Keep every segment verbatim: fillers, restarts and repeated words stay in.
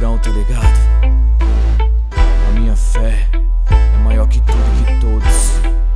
refrão, tá ligado? A minha fé é maior que tudo e que todos.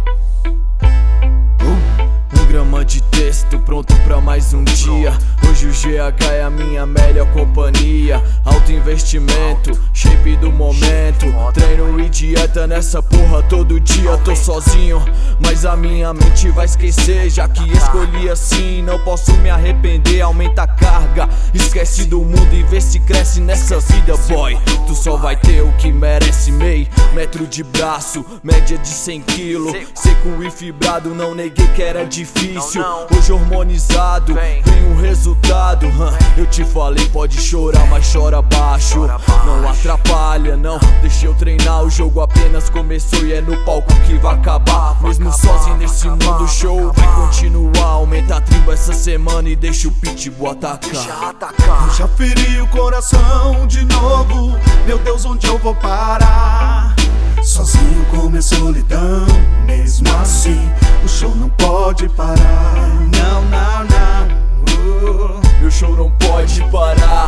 uh, Um grama de texto pronto pra mais um dia. Hoje o G H é a minha melhor companhia. Alto investimento, shape do momento. Treino e dieta nessa porra todo dia. Tô sozinho, mas a minha mente vai esquecer. Já que escolhi assim, não posso me arrepender. Aumenta a carga, esquece do mundo e vê se cresce nessa vida, boy. Tu só vai ter o que merece, meio metro de braço, média de cem quilos. Seco e fibrado, não neguei que era difícil. Hoje hormonizado, vem o resultado. Eu te falei, pode chorar, mas chora baixo. Não atrapalha, não, deixa eu treinar. O jogo apenas começou e é no palco que vai acabar. Mesmo sozinho nesse mundo, o show vai continuar. Aumenta a tribo essa semana e deixa o pitbull atacar. Eu já feri o coração de novo. Meu Deus, onde eu vou parar? Sozinho com minha solidão. Mesmo assim, o show não pode parar. Não, não, não. uh. Meu show não pode parar.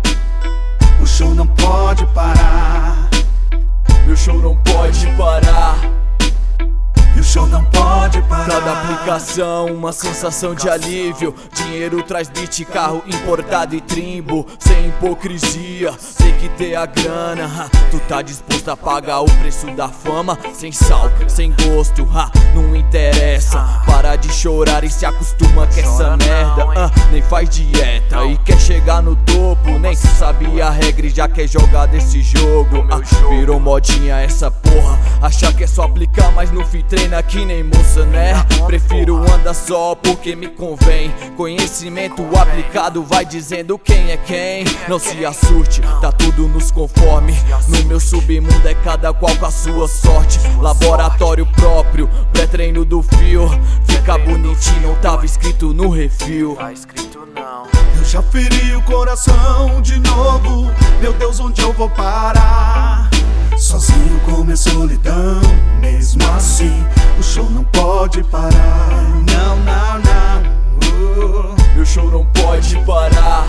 O show não pode parar. Meu show não pode parar. E o show não pode parar. Cada aplicação, uma sensação de alívio. Dinheiro traz beat, carro importado e trimbo. Sem hipocrisia, tem que ter a grana. Tu tá disposto a pagar o preço da fama? Sem sal, sem gosto, ha, não interessa. Para de chorar e se acostuma com essa merda. ah, Nem faz dieta e quer chegar no topo. Nem sabe a regra e já quer jogar desse jogo. ah, Virou modinha essa porra. Achar que é só aplicar, mas no fim treina que nem moça, né? Prefiro andar só porque me convém. Conhecimento aplicado vai dizendo quem é quem. Não se assuste, tá tudo nos conforme. No meu submundo é cada qual com a sua sorte. Laboratório próprio, pré-treino do fio. Fica bonitinho, não tava escrito no refil. Tá escrito não. Eu já feri o coração de novo. Meu Deus, onde eu vou parar? Sozinho com minha solidão. Mesmo assim, o show não pode parar. Não, não, não. uh. Meu show não pode parar.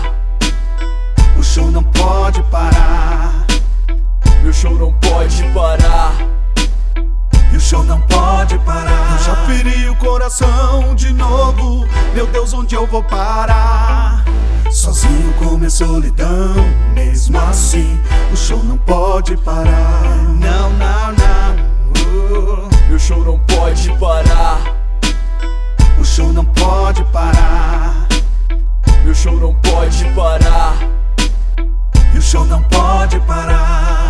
O show não pode parar. Meu show não pode parar. E o show não pode parar. Eu já feri o coração de novo. Meu Deus, onde eu vou parar? Sozinho com minha solidão. Mesmo assim, o show não pode parar. Não, não, não. uh. Meu show não pode parar. O show não pode parar. Meu show não pode parar. E o show não pode parar.